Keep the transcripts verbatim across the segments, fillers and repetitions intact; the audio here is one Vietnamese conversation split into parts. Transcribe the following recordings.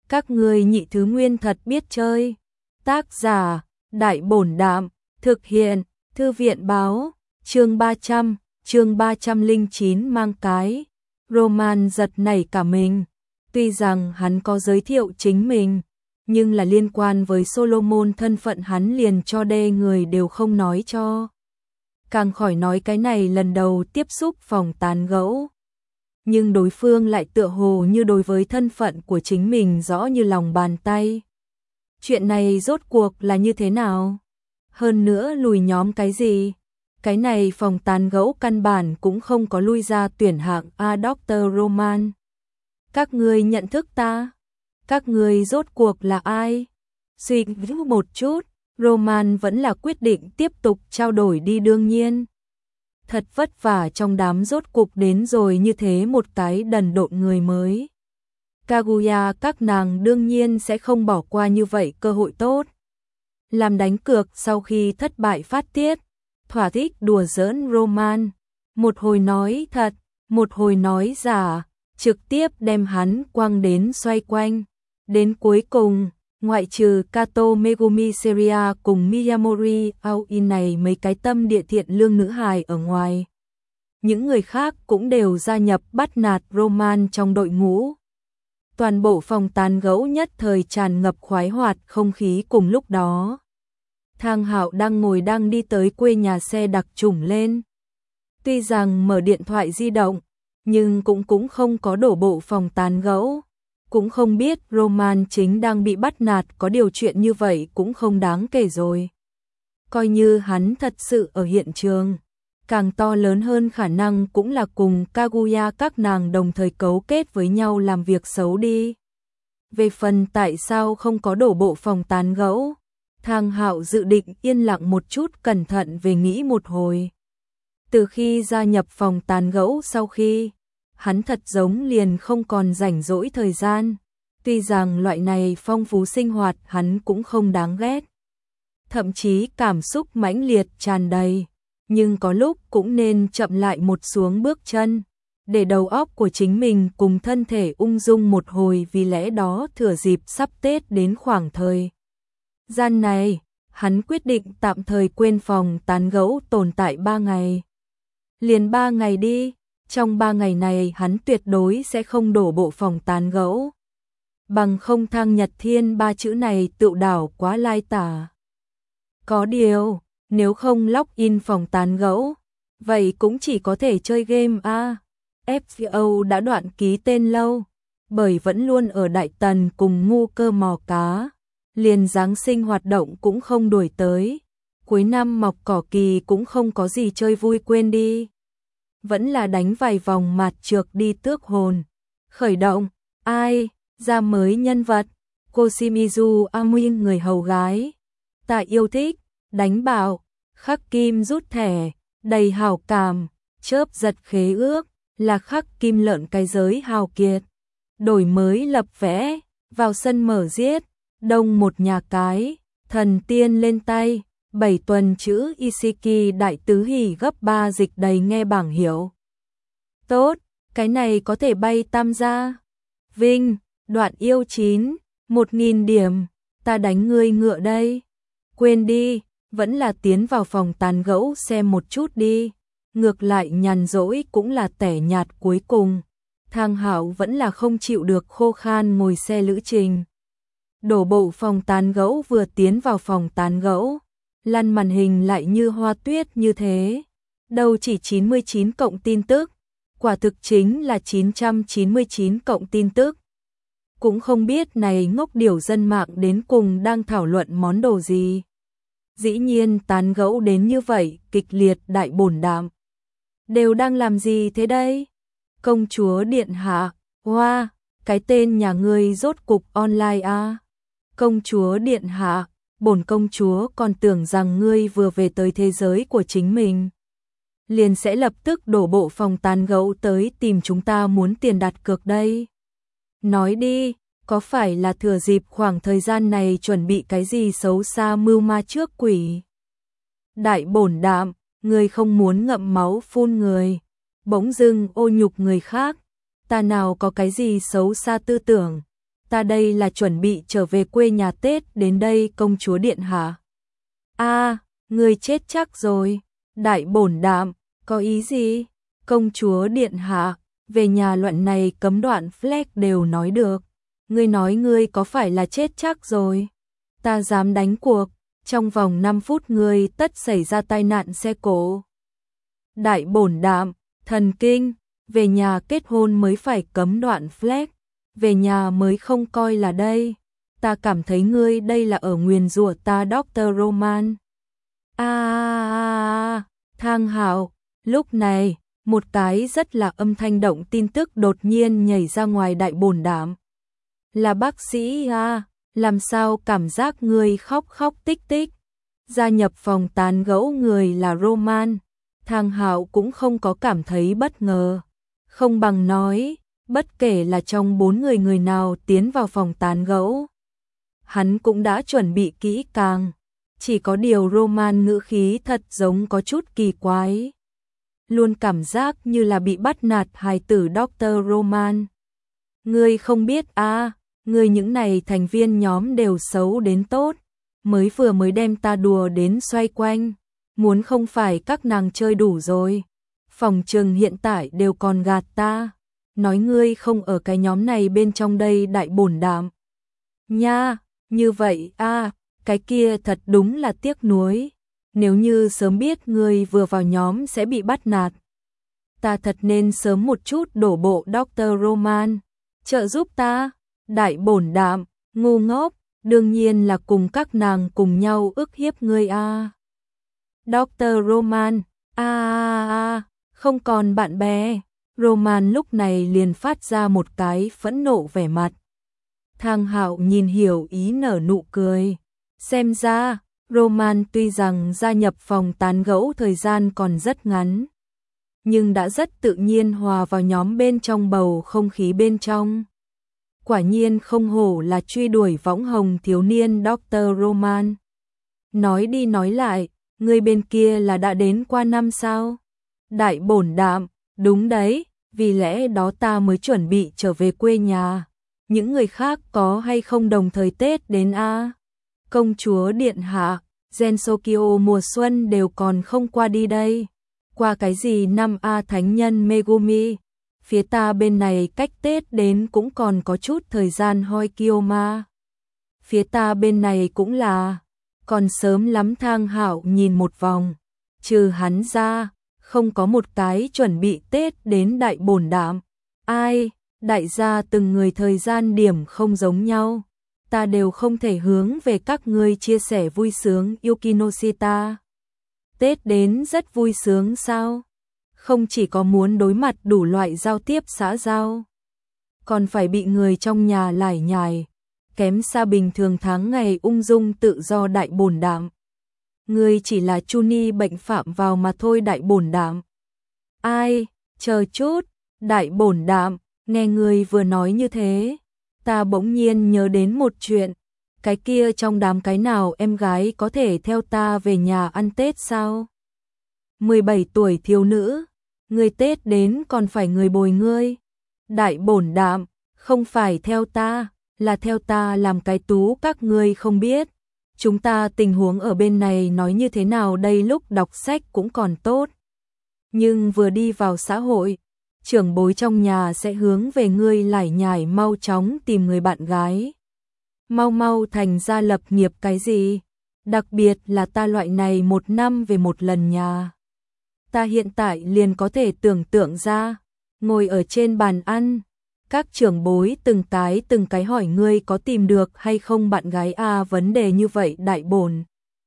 Các ngươi nhị thứ nguyên thật biết chơi. Tác giả, Đại Bổn Đạm, thực hiện, Thư viện báo, chương ba trăm, chương ba trăm lẻ chín mang cái. Roman giật nảy cả mình. Tuy rằng hắn có giới thiệu chính mình, nhưng là liên quan với Solomon thân phận hắn liền cho đê người đều không nói cho. Càng khỏi nói cái này lần đầu tiếp xúc phòng tán gẫu. Nhưng đối phương lại tựa hồ như đối với thân phận của chính mình rõ như lòng bàn tay. Chuyện này rốt cuộc là như thế nào? Hơn nữa lùi nhóm cái gì? Cái này phòng tán gẫu căn bản cũng không có lui ra tuyển hạng A doctor Roman. Các ngươi nhận thức ta? Các ngươi rốt cuộc là ai? Suy nghĩ một chút, Roman vẫn là quyết định tiếp tục trao đổi đi đương nhiên. Thật vất vả trong đám rốt cục đến rồi như thế một cái đần độn người mới. Kaguya các nàng đương nhiên sẽ không bỏ qua như vậy cơ hội tốt. Làm đánh cược sau khi thất bại phát tiết, thỏa thích đùa giỡn Roman. Một hồi nói thật, một hồi nói giả, trực tiếp đem hắn quăng đến xoay quanh. Đến cuối cùng, ngoại trừ Kato Megumi Seria cùng Miyamori Aoi này mấy cái tâm địa thiện lương nữ hài ở ngoài. Những người khác cũng đều gia nhập bắt nạt Roman trong đội ngũ. Toàn bộ phòng tán gẫu nhất thời tràn ngập khoái hoạt không khí cùng lúc đó. Thang Hạo đang ngồi đang đi tới quê nhà xe đặc trùng lên. Tuy rằng mở điện thoại di động, nhưng cũng cũng không có đổ bộ phòng tán gẫu. Cũng không biết Roman chính đang bị bắt nạt, có điều chuyện như vậy cũng không đáng kể rồi. Coi như hắn thật sự ở hiện trường, càng to lớn hơn khả năng cũng là cùng Kaguya các nàng đồng thời cấu kết với nhau làm việc xấu đi. Về phần tại sao không có đổ bộ phòng tán gẫu, Thang Hạo dự định yên lặng một chút, cẩn thận về nghĩ một hồi. Từ khi gia nhập phòng tán gẫu sau khi, hắn thật giống liền không còn rảnh rỗi thời gian. Tuy rằng loại này phong phú sinh hoạt hắn cũng không đáng ghét, thậm chí cảm xúc mãnh liệt tràn đầy, nhưng có lúc cũng nên chậm lại một xuống bước chân, để đầu óc của chính mình cùng thân thể ung dung một hồi. Vì lẽ đó thừa dịp sắp Tết đến khoảng thời gian này, hắn quyết định tạm thời quên phòng tán gẫu tồn tại ba ngày. Liền ba ngày đi. Trong ba ngày này hắn tuyệt đối sẽ không đổ bộ phòng tán gẫu. Bằng không Thang Nhật Thiên ba chữ này tựu đảo quá lai tả. Có điều, nếu không log in phòng tán gẫu, vậy cũng chỉ có thể chơi game a. ép xê o đã đoạn ký tên lâu, bởi vẫn luôn ở Đại Tần cùng ngu cơ mò cá. Liền Giáng sinh hoạt động cũng không đuổi tới. Cuối năm mọc cỏ kỳ cũng không có gì chơi vui, quên đi. Vẫn là đánh vài vòng mạt trược đi tước hồn. Khởi động, ai, ra mới nhân vật, Koshimizu Ami người hầu gái. Ta yêu thích, đánh bạo, khắc kim rút thẻ, đầy hào cảm, chớp giật khế ước, là khắc kim lợn cái giới hào kiệt. Đổi mới lập vẽ, vào sân mở giết, đông một nhà cái, thần tiên lên tay. Bảy tuần chữ Isiki đại tứ hỉ gấp ba dịch đầy nghe bảng hiểu. Tốt, cái này có thể bay tam gia. Vinh, đoạn yêu chín, một nghìn điểm, ta đánh ngươi ngựa đây. Quên đi, vẫn là tiến vào phòng tán gẫu xem một chút đi. Ngược lại nhàn rỗi cũng là tẻ nhạt cuối cùng. Thang Hạo vẫn là không chịu được khô khan ngồi xe lữ trình. Đổ bộ phòng tán gẫu, vừa tiến vào phòng tán gẫu, lăn màn hình lại như hoa tuyết như thế. Đâu chỉ chín mươi chín cộng tin tức, quả thực chính là chín trăm chín mươi chín cộng tin tức. Cũng không biết này ngốc điểu dân mạng đến cùng đang thảo luận món đồ gì. Dĩ nhiên tán gẫu đến như vậy, kịch liệt. Đại Bổn Đạm đều đang làm gì thế đây? Công chúa điện hạ, hoa, wow, cái tên nhà ngươi rốt cục online à? Công chúa điện hạ, bổn công chúa còn tưởng rằng ngươi vừa về tới thế giới của chính mình, liền sẽ lập tức đổ bộ phòng tán gẫu tới tìm chúng ta muốn tiền đặt cược đây. Nói đi, có phải là thừa dịp khoảng thời gian này chuẩn bị cái gì xấu xa mưu ma trước quỷ? Đại Bổn Đạm, ngươi không muốn ngậm máu phun người, bỗng dưng ô nhục người khác, ta nào có cái gì xấu xa tư tưởng. ta đây là chuẩn bị trở về quê nhà Tết đến đây công chúa điện hạ. A, người chết chắc rồi. Đại bổn đạm, có ý gì? Công chúa điện hạ, về nhà luận này cấm đoạn flex đều nói được. Ngươi nói ngươi có phải là chết chắc rồi? Ta dám đánh cuộc, trong vòng năm phút ngươi tất xảy ra tai nạn xe cộ. Đại bổn đạm, thần kinh, về nhà kết hôn mới phải cấm đoạn flex, về nhà mới không coi là đây. Ta cảm thấy ngươi đây là ở nguyền rủa ta doctor Roman. A à, à, Thang Hạo, lúc này, một cái rất là âm thanh động tin tức đột nhiên nhảy ra ngoài đại bổn đạm. Là bác sĩ à, làm sao cảm giác người khóc khóc tích tích. Gia nhập phòng tán gẫu người là Roman. Thang Hạo cũng không có cảm thấy bất ngờ. Không bằng nói, bất kể là trong bốn người người nào tiến vào phòng tán gẫu, hắn cũng đã chuẩn bị kỹ càng. Chỉ có điều Roman ngữ khí thật giống có chút kỳ quái. Luôn cảm giác như là bị bắt nạt hài tử doctor Roman. Ngươi không biết à, ngươi những này thành viên nhóm đều xấu đến tốt. Mới vừa mới đem ta đùa đến xoay quanh. Muốn không phải các nàng chơi đủ rồi. Phòng trừng hiện tại đều còn gạt ta. Nói ngươi không ở cái nhóm này bên trong đây đại bổn đạm. Nha, như vậy à, cái kia thật đúng là tiếc nuối. Nếu như sớm biết ngươi vừa vào nhóm sẽ bị bắt nạt. Ta thật nên sớm một chút đổ bộ doctor Roman. Trợ giúp ta, đại bổn đạm, ngu ngốc, đương nhiên là cùng các nàng cùng nhau ức hiếp ngươi a. doctor Roman, a a a, không còn bạn bè. Roman lúc này liền phát ra một cái phẫn nộ vẻ mặt. Thang Hạo nhìn hiểu ý nở nụ cười. Xem ra, Roman tuy rằng gia nhập phòng tán gẫu thời gian còn rất ngắn, nhưng đã rất tự nhiên hòa vào nhóm bên trong bầu không khí bên trong. Quả nhiên không hổ là truy đuổi võng hồng thiếu niên doctor Roman. Nói đi nói lại, người bên kia là đã đến qua năm sao? Đại bổn đạm, đúng đấy, vì lẽ đó ta mới chuẩn bị trở về quê nhà. Những người khác có hay không đồng thời Tết đến a? Công chúa điện hạ, Gensokyo mùa xuân đều còn không qua đi đây. Qua cái gì năm a thánh nhân Megumi, phía ta bên này cách Tết đến cũng còn có chút thời gian hoi Kiyoma. Phía ta bên này cũng là, còn sớm lắm. Thang Hạo nhìn một vòng, trừ hắn ra, không có một cái chuẩn bị Tết đến đại bổn đạm. Ai, đại gia từng người thời gian điểm không giống nhau. Ta đều không thể hướng về các ngươi chia sẻ vui sướng Yukinoshita. Tết đến rất vui sướng sao? Không chỉ có muốn đối mặt đủ loại giao tiếp xã giao, còn phải bị người trong nhà lải nhải, kém xa bình thường tháng ngày ung dung tự do đại bổn đạm. Ngươi chỉ là Chuni bệnh phạm vào mà thôi đại bổn đạm. Ai, chờ chút, đại bổn đạm, nghe ngươi vừa nói như thế, ta bỗng nhiên nhớ đến một chuyện. Cái kia trong đám cái nào em gái có thể theo ta về nhà ăn Tết sao? mười bảy tuổi thiếu nữ, người Tết đến còn phải người bồi ngươi. Đại bổn đạm, không phải theo ta, là theo ta làm cái tú các ngươi không biết. Chúng ta tình huống ở bên này nói như thế nào đây, lúc đọc sách cũng còn tốt. Nhưng vừa đi vào xã hội, trưởng bối trong nhà sẽ hướng về ngươi lải nhải mau chóng tìm người bạn gái. Mau mau thành gia lập nghiệp cái gì? Đặc biệt là ta loại này một năm về một lần nhà. Ta hiện tại liền có thể tưởng tượng ra, ngồi ở trên bàn ăn, các trưởng bối từng cái từng cái hỏi ngươi có tìm được hay không bạn gái à, vấn đề như vậy đại bổn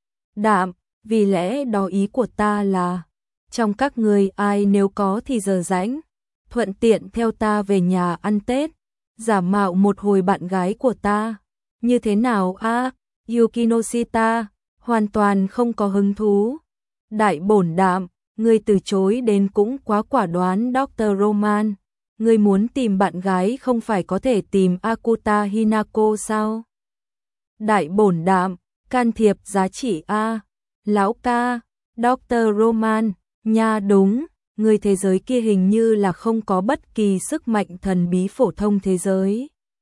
đạm, vì lẽ đó ý của ta là, trong các ngươi ai nếu có thì giờ rảnh, thuận tiện theo ta về nhà ăn Tết, giả mạo một hồi bạn gái của ta. Như thế nào a? À, Yukinoshita, hoàn toàn không có hứng thú. Đại bổn đạm, ngươi từ chối đến cũng quá quả đoán doctor Roman. Ngươi muốn tìm bạn gái không phải có thể tìm Akuta Hinako sao? Đại bổn đạm, can thiệp giá trị a. Lão ca, doctor Roman, nha đúng, người thế giới kia hình như là không có bất kỳ sức mạnh thần bí phổ thông thế giới.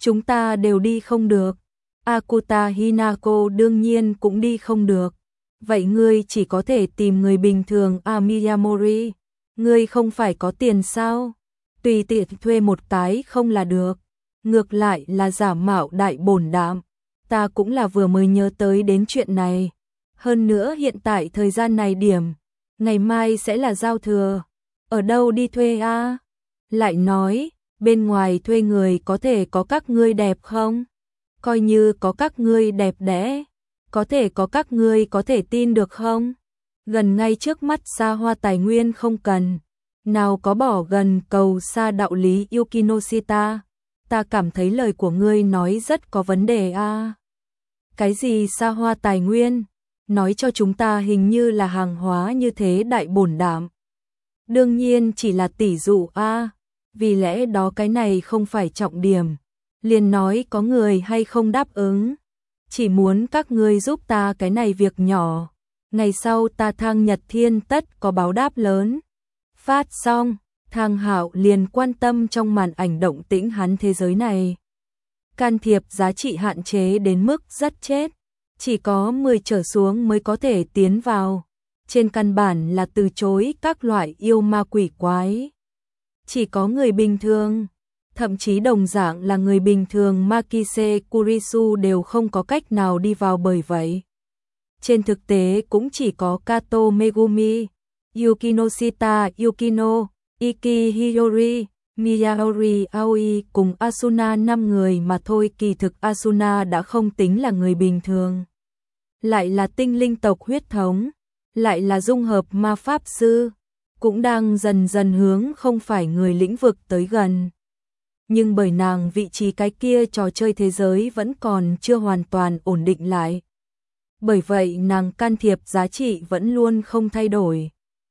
chúng ta đều đi không được. Akuta Hinako đương nhiên cũng đi không được. Vậy ngươi chỉ có thể tìm người bình thường à Miyamori, ngươi không phải có tiền sao? Tùy tiện thuê một cái không là được. Ngược lại là giả mạo đại bổn đạm. Ta cũng là vừa mới nhớ tới đến chuyện này. Hơn nữa hiện tại thời gian này điểm, ngày mai sẽ là giao thừa. Ở đâu đi thuê a? À? Lại nói, bên ngoài thuê người có thể có các ngươi đẹp không? Coi như có các ngươi đẹp đẽ, có thể có các ngươi có thể tin được không? Gần ngay trước mắt xa hoa tài nguyên không cần, nào có bỏ gần cầu xa đạo lý Yukinoshita. Ta cảm thấy lời của ngươi nói rất có vấn đề a. À? Cái gì xa hoa tài nguyên? Nói cho chúng ta hình như là hàng hóa như thế đại bổn đạm. Đương nhiên chỉ là tỷ dụ a, à? Vì lẽ đó cái này không phải trọng điểm. Liền nói có người hay không đáp ứng. Chỉ muốn các ngươi giúp ta cái này việc nhỏ. Ngày sau ta Thang Nhật Thiên tất có báo đáp lớn. Phát xong, Thang Hạo liền quan tâm trong màn ảnh động tĩnh hắn thế giới này. Can thiệp giá trị hạn chế đến mức rất chết. Chỉ có mười trở xuống mới có thể tiến vào. Trên căn bản là từ chối các loại yêu ma quỷ quái. Chỉ có người bình thường, thậm chí đồng dạng là người bình thường Makise Kurisu đều không có cách nào đi vào bởi vậy. Trên thực tế cũng chỉ có Kato Megumi, Yukinoshita Yukino, Iki Hiyori, Miyahori Aoi cùng Asuna năm người mà thôi. Kỳ thực Asuna đã không tính là người bình thường. Lại là tinh linh tộc huyết thống, lại là dung hợp ma pháp sư, cũng đang dần dần hướng không phải người lĩnh vực tới gần. Nhưng bởi nàng vị trí cái kia trò chơi thế giới vẫn còn chưa hoàn toàn ổn định lại. Bởi vậy nàng can thiệp giá trị vẫn luôn không thay đổi.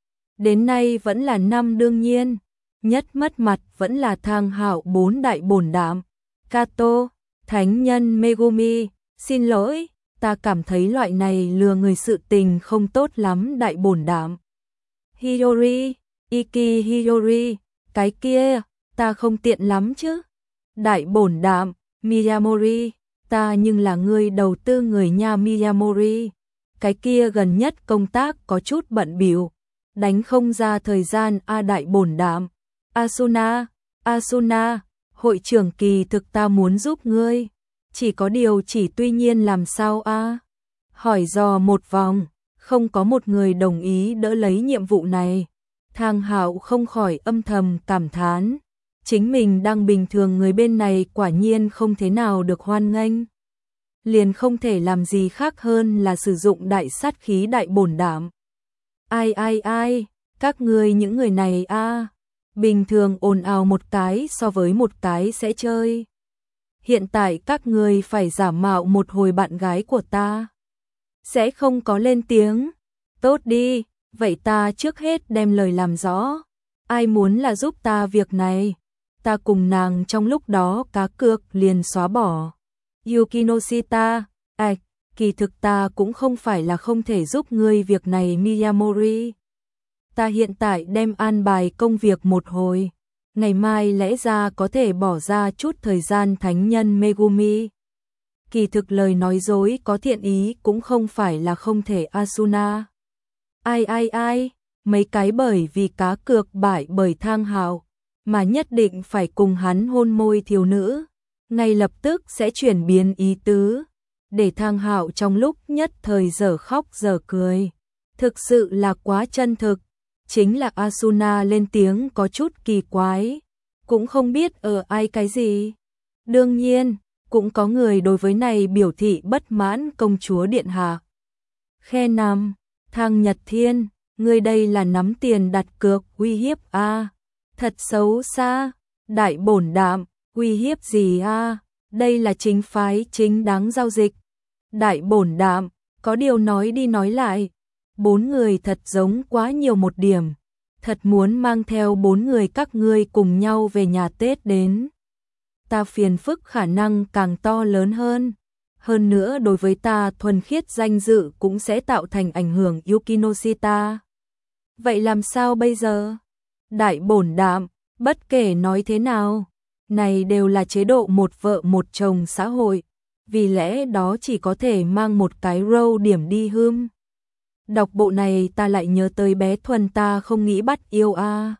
Đến nay vẫn là năm đương nhiên, nhất mất mặt vẫn là Thang Hạo bốn đại bổn đạm. Kato, thánh nhân Megumi, xin lỗi, ta cảm thấy loại này lừa người sự tình không tốt lắm đại bổn đạm. Hiyori, Iki Hiyori, cái kia, ta không tiện lắm chứ. Đại bổn đạm, Miyamori, ta nhưng là người đầu tư người nhà Miyamori. Cái kia gần nhất công tác có chút bận bịu, đánh không ra thời gian a đại bổn đạm. Asuna, Asuna, hội trưởng kỳ thực ta muốn giúp ngươi. Chỉ có điều chỉ tuy nhiên làm sao a? Hỏi dò một vòng, không có một người đồng ý đỡ lấy nhiệm vụ này. Thang Hạo không khỏi âm thầm cảm thán. Chính mình đang bình thường người bên này quả nhiên không thế nào được hoan nghênh. Liền không thể làm gì khác hơn là sử dụng đại sát khí đại bổn đạm. Ai ai ai, các ngươi những người này a, bình thường ồn ào một cái so với một cái sẽ chơi. Hiện tại các ngươi phải giả mạo một hồi bạn gái của ta. Sẽ không có lên tiếng. Tốt đi, vậy ta trước hết đem lời làm rõ. Ai muốn là giúp ta việc này? Ta cùng nàng trong lúc đó cá cược liền xóa bỏ. Yukinoshita, ạch, kỳ thực ta cũng không phải là không thể giúp ngươi việc này Miyamori. Ta hiện tại đem an bài công việc một hồi. Ngày mai lẽ ra có thể bỏ ra chút thời gian thánh nhân Megumi. Kỳ thực lời nói dối có thiện ý cũng không phải là không thể Asuna. Ai ai ai, mấy cái bởi vì cá cược bại bởi Thang Hạo, mà nhất định phải cùng hắn hôn môi thiếu nữ, ngay lập tức sẽ chuyển biến ý tứ, để Thang Hạo trong lúc nhất thời giờ khóc giờ cười. Thực sự là quá chân thực. Chính là Asuna lên tiếng có chút kỳ quái, cũng không biết ở ai cái gì. Đương nhiên, cũng có người đối với này biểu thị bất mãn công chúa điện hạ. Khe năm, Thang Nhật Thiên, ngươi đây là nắm tiền đặt cược uy hiếp a, à? Thật xấu xa, đại bổn đạm, uy hiếp gì a? À? Đây là chính phái chính đáng giao dịch. Đại bổn đạm, có điều nói đi nói lại. Bốn người thật giống quá nhiều một điểm, thật muốn mang theo bốn người các ngươi cùng nhau về nhà Tết đến. Ta phiền phức khả năng càng to lớn hơn, hơn nữa đối với ta thuần khiết danh dự cũng sẽ tạo thành ảnh hưởng Yukinoshita. Vậy làm sao bây giờ? Đại bổn đạm, bất kể nói thế nào, này đều là chế độ một vợ một chồng xã hội, vì lẽ đó chỉ có thể mang một cái râu điểm đi hưm. Đọc bộ này ta lại nhớ tới bé Thuần ta không nghĩ bắt yêu a.